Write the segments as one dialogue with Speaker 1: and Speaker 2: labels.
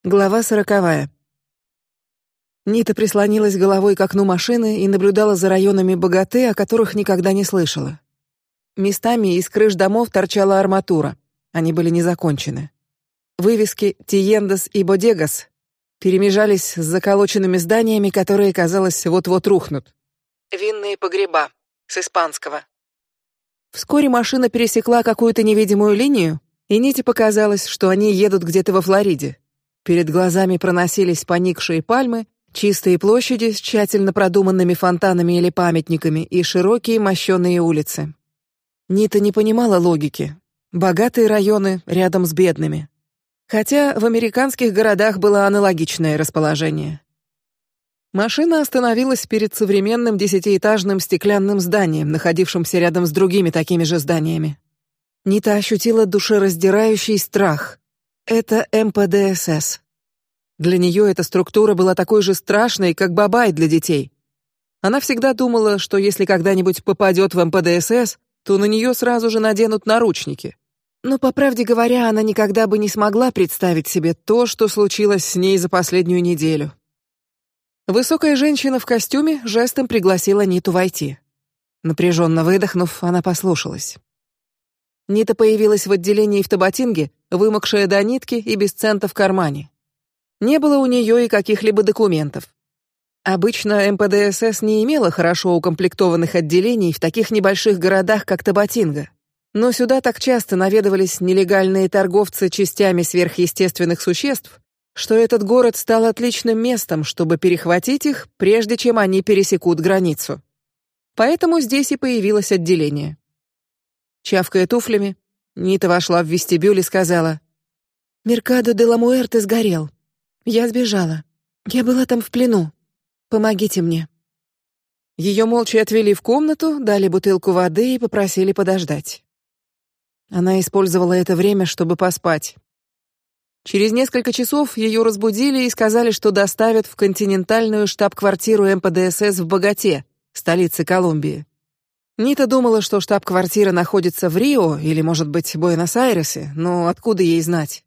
Speaker 1: Глава 40. Нита прислонилась головой к окну машины и наблюдала за районами богаты, о которых никогда не слышала. Местами из крыш домов торчала арматура. Они были не закончены. Вывески «Тиендас» и «Бодегас» перемежались с заколоченными зданиями, которые, казалось, вот-вот рухнут. Винные погреба, с испанского. Вскоре машина пересекла какую-то невидимую линию, и Ните показалось, что они едут где-то во Флориде. Перед глазами проносились поникшие пальмы, чистые площади с тщательно продуманными фонтанами или памятниками и широкие мощеные улицы. Нита не понимала логики. Богатые районы рядом с бедными. Хотя в американских городах было аналогичное расположение. Машина остановилась перед современным 10-этажным стеклянным зданием, находившимся рядом с другими такими же зданиями. Нита ощутила душераздирающий страх. Это МПДСС. Для нее эта структура была такой же страшной, как Бабай для детей. Она всегда думала, что если когда-нибудь попадет в МПДСС, то на нее сразу же наденут наручники. Но, по правде говоря, она никогда бы не смогла представить себе то, что случилось с ней за последнюю неделю. Высокая женщина в костюме жестом пригласила Ниту войти. Напряженно выдохнув, она послушалась. Нита появилась в отделении в Табатинге, вымокшая до нитки и без цента в кармане. Не было у нее и каких-либо документов. Обычно МПДСС не имела хорошо укомплектованных отделений в таких небольших городах, как Табатинга. Но сюда так часто наведывались нелегальные торговцы частями сверхъестественных существ, что этот город стал отличным местом, чтобы перехватить их, прежде чем они пересекут границу. Поэтому здесь и появилось отделение. Чавкая туфлями, Нита вошла в вестибюль и сказала: «Меркадо де ла Муэрте сгорел. Я сбежала. Я была там в плену. Помогите мне». Ее молча отвели в комнату, дали бутылку воды и попросили подождать. Она использовала это время, чтобы поспать. Через несколько часов ее разбудили и сказали, что доставят в континентальную штаб-квартиру МПДСС в Боготе, столице Колумбии. Нита думала, что штаб-квартира находится в Рио или, может быть, Буэнос-Айресе, но откуда ей знать?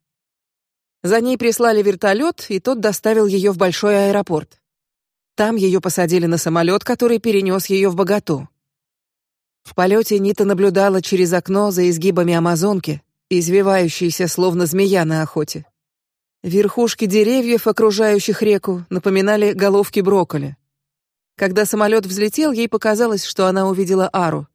Speaker 1: За ней прислали вертолет, и тот доставил ее в большой аэропорт. Там ее посадили на самолет, который перенес ее в Боготу. В полете Нита наблюдала через окно за изгибами Амазонки, извивающейся словно змея на охоте. Верхушки деревьев, окружающих реку, напоминали головки брокколи. Когда самолет взлетел, ей показалось, что она увидела Ару.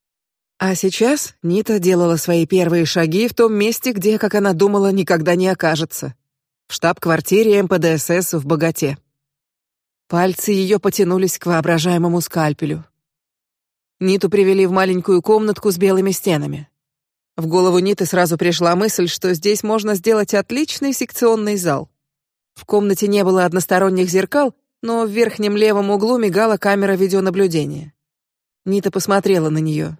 Speaker 1: А сейчас Нита делала свои первые шаги в том месте, где, как она думала, никогда не окажется — в штаб-квартире МПДСС в Боготе. Пальцы ее потянулись к воображаемому скальпелю. Ниту привели в маленькую комнатку с белыми стенами. В голову Ниты сразу пришла мысль, что здесь можно сделать отличный секционный зал. В комнате не было односторонних зеркал, но в верхнем левом углу мигала камера видеонаблюдения. Нита посмотрела на нее.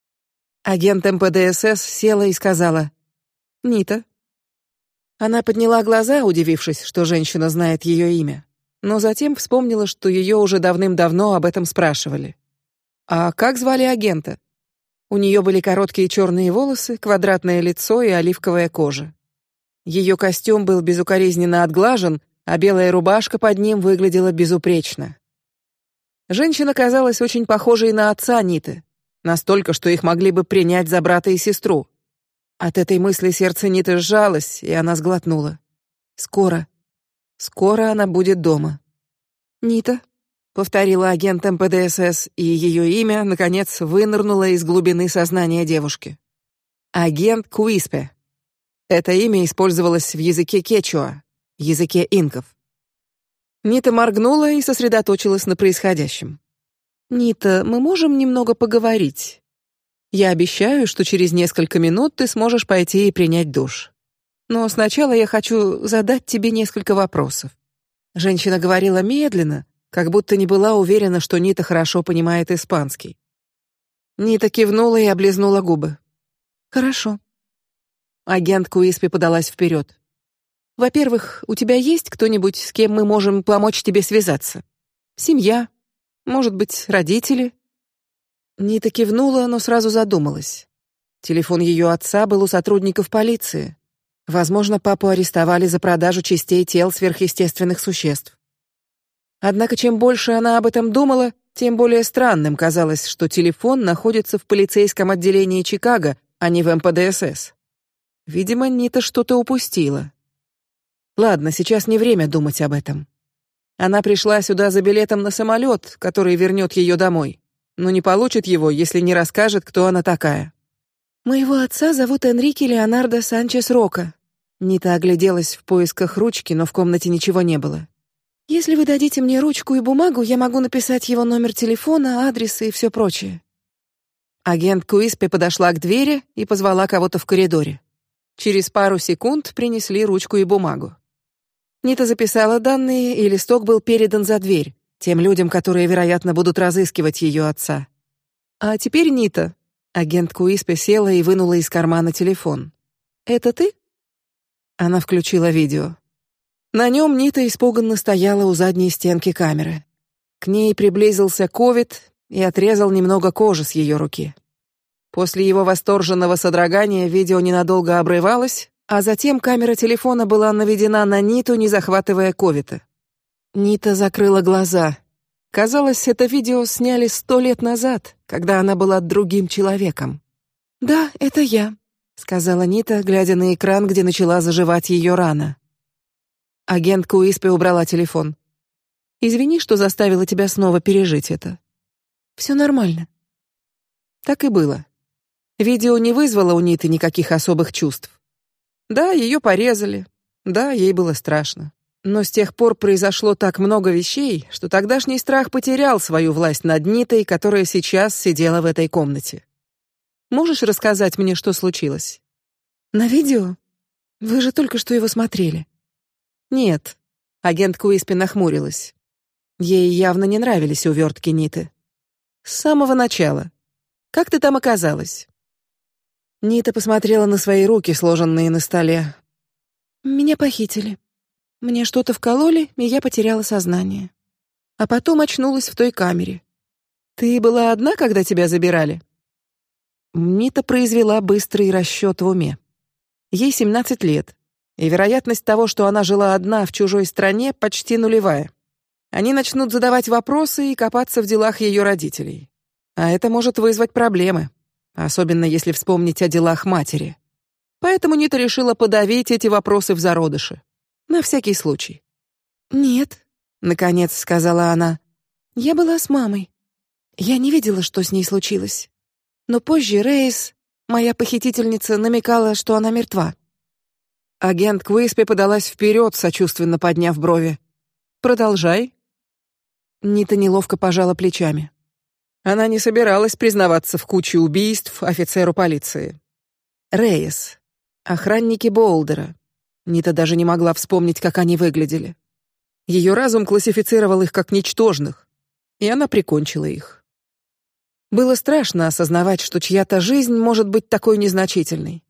Speaker 1: Агент МПДСС села и сказала: «Нита». Она подняла глаза, удивившись, что женщина знает ее имя, но затем вспомнила, что ее уже давным-давно об этом спрашивали. А как звали агента? У нее были короткие черные волосы, квадратное лицо и оливковая кожа. Ее костюм был безукоризненно отглажен, а белая рубашка под ним выглядела безупречно. Женщина казалась очень похожей на отца Ниты, настолько, что их могли бы принять за брата и сестру. От этой мысли сердце Ниты сжалось, и она сглотнула. Скоро она будет дома. «Нита», — повторила агент МПДСС, и ее имя, наконец, вынырнуло из глубины сознания девушки. Агент Куиспе. Это имя использовалось в языке кечуа, языке инков. Нита моргнула и сосредоточилась на происходящем. «Нита, мы можем немного поговорить? Я обещаю, что через несколько минут ты сможешь пойти и принять душ. Но сначала я хочу задать тебе несколько вопросов». Женщина говорила медленно, как будто не была уверена, что Нита хорошо понимает испанский. Нита кивнула и облизнула губы. «Хорошо». Агент Куиспе подалась вперед. «Во-первых, у тебя есть кто-нибудь, с кем мы можем помочь тебе связаться? Семья? Может быть, родители?» Нита кивнула, но сразу задумалась. Телефон ее отца был у сотрудников полиции. Возможно, папу арестовали за продажу частей тел сверхъестественных существ. Однако, чем больше она об этом думала, тем более странным казалось, что телефон находится в полицейском отделении Чикаго, а не в МПД-СС. Видимо, Нита что-то упустила. Ладно, сейчас не время думать об этом. Она пришла сюда за билетом на самолет, который вернет ее домой, но не получит его, если не расскажет, кто она такая. Моего отца зовут Энрике Леонардо Санчес Рока. Нита огляделась в поисках ручки, но в комнате ничего не было. Если вы дадите мне ручку и бумагу, я могу написать его номер телефона, адрес и все прочее. Агент Куиспе подошла к двери и позвала кого-то в коридоре. Через пару секунд принесли ручку и бумагу. Нита записала данные, и листок был передан за дверь тем людям, которые, вероятно, будут разыскивать ее отца. А теперь, Нита. Агент Куиспе села и вынула из кармана телефон. Это ты? Она включила видео. На нем Нита испуганно стояла у задней стенки камеры. К ней приблизился ковид и отрезал немного кожи с ее руки. После его восторженного содрогания видео ненадолго обрывалось, а затем камера телефона была наведена на Ниту, не захватывая ковида. Нита закрыла глаза. Казалось, это видео сняли 100 лет назад, когда она была другим человеком. Да, это я, сказала Нита, глядя на экран, где начала заживать ее рана. Агент Куиспе убрала телефон. Извини, что заставила тебя снова пережить это. Все нормально. Так и было. Видео не вызвало у Ниты никаких особых чувств. Да, ее порезали. Да, ей было страшно. Но с тех пор произошло так много вещей, что тогдашний страх потерял свою власть над Нитой, которая сейчас сидела в этой комнате. Можешь рассказать мне, что случилось? На видео? Вы же только что его смотрели. Нет. Агент Куиспе нахмурилась. Ей явно не нравились увертки Ниты. С самого начала. Как ты там оказалась? Нита посмотрела на свои руки, сложенные на столе. Меня похитили. Мне что-то вкололи, и я потеряла сознание. А потом очнулась в той камере. Ты была одна, когда тебя забирали? Нита произвела быстрый расчет в уме. Ей 17 лет, и вероятность того, что она жила одна в чужой стране, почти нулевая. Они начнут задавать вопросы и копаться в делах ее родителей, а это может вызвать проблемы. Особенно если вспомнить о делах матери. Поэтому Нита решила подавить эти вопросы в зародыше. На всякий случай. «Нет», — наконец сказала она. «Я была с мамой. Я не видела, что с ней случилось. Но позже Рейс, моя похитительница, намекала, что она мертва». Агент Куиспе подалась вперед, сочувственно подняв брови. «Продолжай». Нита неловко пожала плечами. Она не собиралась признаваться в куче убийств офицеру полиции. Рейс, охранники Болдера. Нита даже не могла вспомнить, как они выглядели. Ее разум классифицировал их как ничтожных, и она прикончила их. Было страшно осознавать, что чья-то жизнь может быть такой незначительной.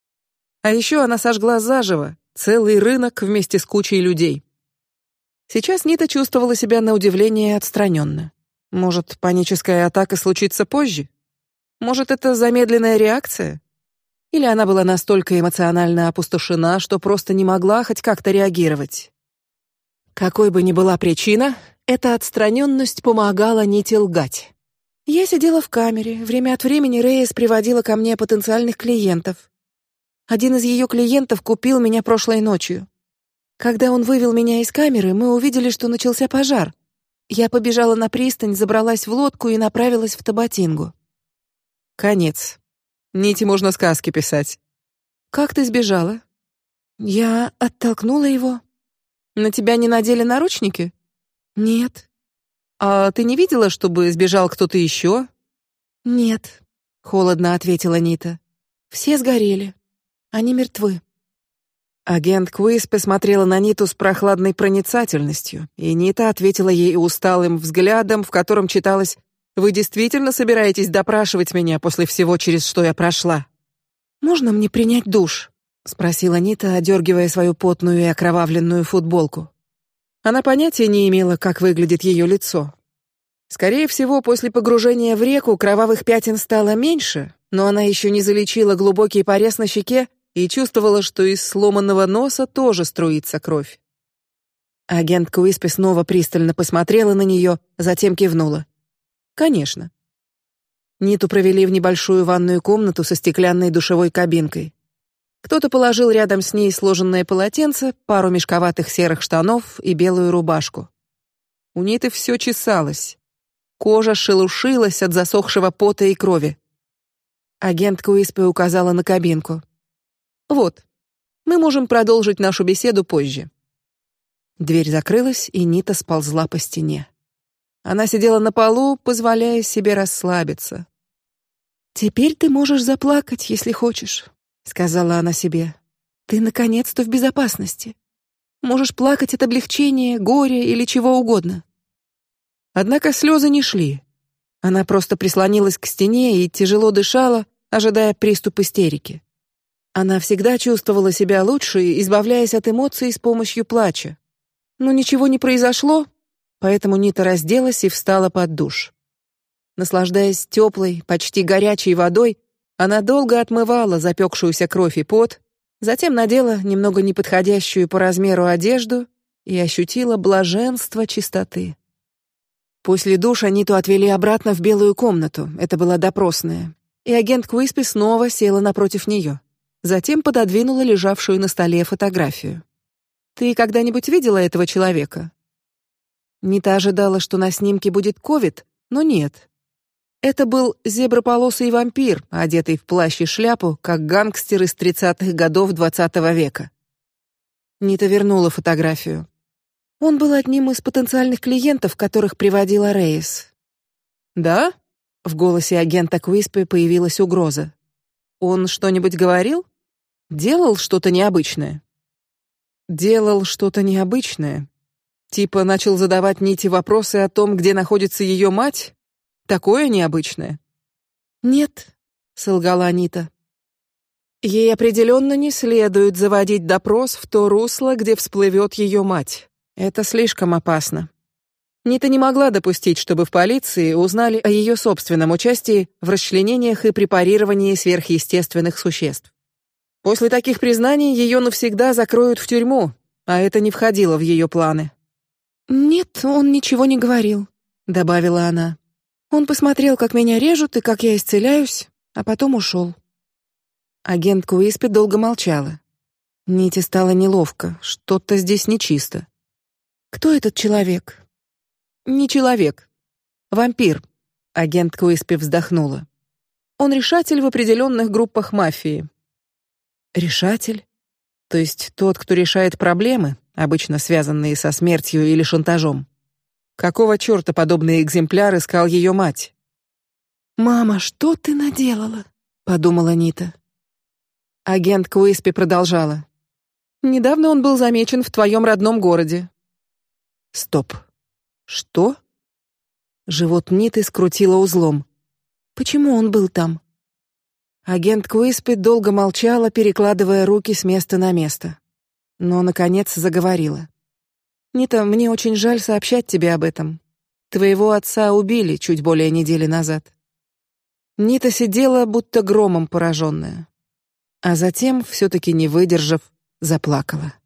Speaker 1: А еще она сожгла заживо целый рынок вместе с кучей людей. Сейчас Нита чувствовала себя на удивление отстраненно. Может, паническая атака случится позже? Может, это замедленная реакция? Или она была настолько эмоционально опустошена, что просто не могла хоть как-то реагировать? Какой бы ни была причина, эта отстраненность помогала Ните лгать. Я сидела в камере, время от времени Рейс приводила ко мне потенциальных клиентов. Один из ее клиентов купил меня прошлой ночью. Когда он вывел меня из камеры, мы увидели, что начался пожар. Я побежала на пристань, забралась в лодку и направилась в Табатингу. Конец. Ните можно сказки писать. Как ты сбежала? Я оттолкнула его. На тебя не надели наручники? Нет. А ты не видела, чтобы сбежал кто-то еще? Нет, холодно ответила Нита. Все сгорели. Они мертвы. Агент Куиспе смотрела на Ниту с прохладной проницательностью, и Нита ответила ей усталым взглядом, в котором читалось: «Вы действительно собираетесь допрашивать меня после всего, через что я прошла?» «Можно мне принять душ?» — спросила Нита, одергивая свою потную и окровавленную футболку. Она понятия не имела, как выглядит ее лицо. Скорее всего, после погружения в реку кровавых пятен стало меньше, но она еще не залечила глубокий порез на щеке и чувствовала, что из сломанного носа тоже струится кровь. Агентка Уиспи снова пристально посмотрела на нее, затем кивнула. Конечно. Ниту провели в небольшую ванную комнату со стеклянной душевой кабинкой. Кто-то положил рядом с ней сложенное полотенце, пару мешковатых серых штанов и белую рубашку. У Ниты все чесалось. Кожа шелушилась от засохшего пота и крови. Агентка Уиспи указала на кабинку. Вот, мы можем продолжить нашу беседу позже. Дверь закрылась, и Нита сползла по стене. Она сидела на полу, позволяя себе расслабиться. Теперь ты можешь заплакать, если хочешь, сказала она себе. Ты наконец-то в безопасности. Можешь плакать от облегчения, горя или чего угодно. Однако слезы не шли. Она просто прислонилась к стене и тяжело дышала, ожидая приступ истерики. Она всегда чувствовала себя лучше, избавляясь от эмоций с помощью плача. Но ничего не произошло, поэтому Нита разделась и встала под душ. Наслаждаясь теплой, почти горячей водой, она долго отмывала запекшуюся кровь и пот, затем надела немного неподходящую по размеру одежду и ощутила блаженство чистоты. После душа Ниту отвели обратно в белую комнату. Это была допросная, и агент Уиспи снова села напротив нее. Затем пододвинула лежавшую на столе фотографию. Ты когда-нибудь видела этого человека? Нита ожидала, что на снимке будет ковид, но нет. Это был зеброполосый вампир, одетый в плащ и шляпу, как гангстер из 30-х годов XX века. Нита вернула фотографию. Он был одним из потенциальных клиентов, которых приводила Рейс. Да? В голосе агента Уиспи появилась угроза. Он что-нибудь говорил? Делал что-то необычное? Делал что-то необычное. Типа начал задавать Ните вопросы о том, где находится ее мать. Такое необычное. Нет, солгала Нита. Ей определенно не следует заводить допрос в то русло, где всплывет ее мать. Это слишком опасно. Нита не могла допустить, чтобы в полиции узнали о ее собственном участии в расчленениях и препарировании сверхъестественных существ. После таких признаний ее навсегда закроют в тюрьму, а это не входило в ее планы. Нет, он ничего не говорил, добавила она. Он посмотрел, как меня режут и как я исцеляюсь, а потом ушел. Агентка Уиспи долго молчала. Ните стало неловко, что-то здесь нечисто. Кто этот человек? Не человек, вампир. Агентка Уиспи вздохнула. Он решатель в определенных группах мафии. Решатель? То есть тот, кто решает проблемы, обычно связанные со смертью или шантажом. Какого черта подобный экземпляр искал ее мать? Мама, что ты наделала? Подумала Нита. Агент Уиспи продолжала. Недавно он был замечен в твоем родном городе. Стоп. Что? Живот Ниты скрутило узлом. Почему он был там? Агент Уиспи долго молчала, перекладывая руки с места на место, но наконец заговорила. Нита, мне очень жаль сообщать тебе об этом. Твоего отца убили чуть более недели назад. Нита сидела, будто громом пораженная, а затем, все-таки не выдержав, заплакала.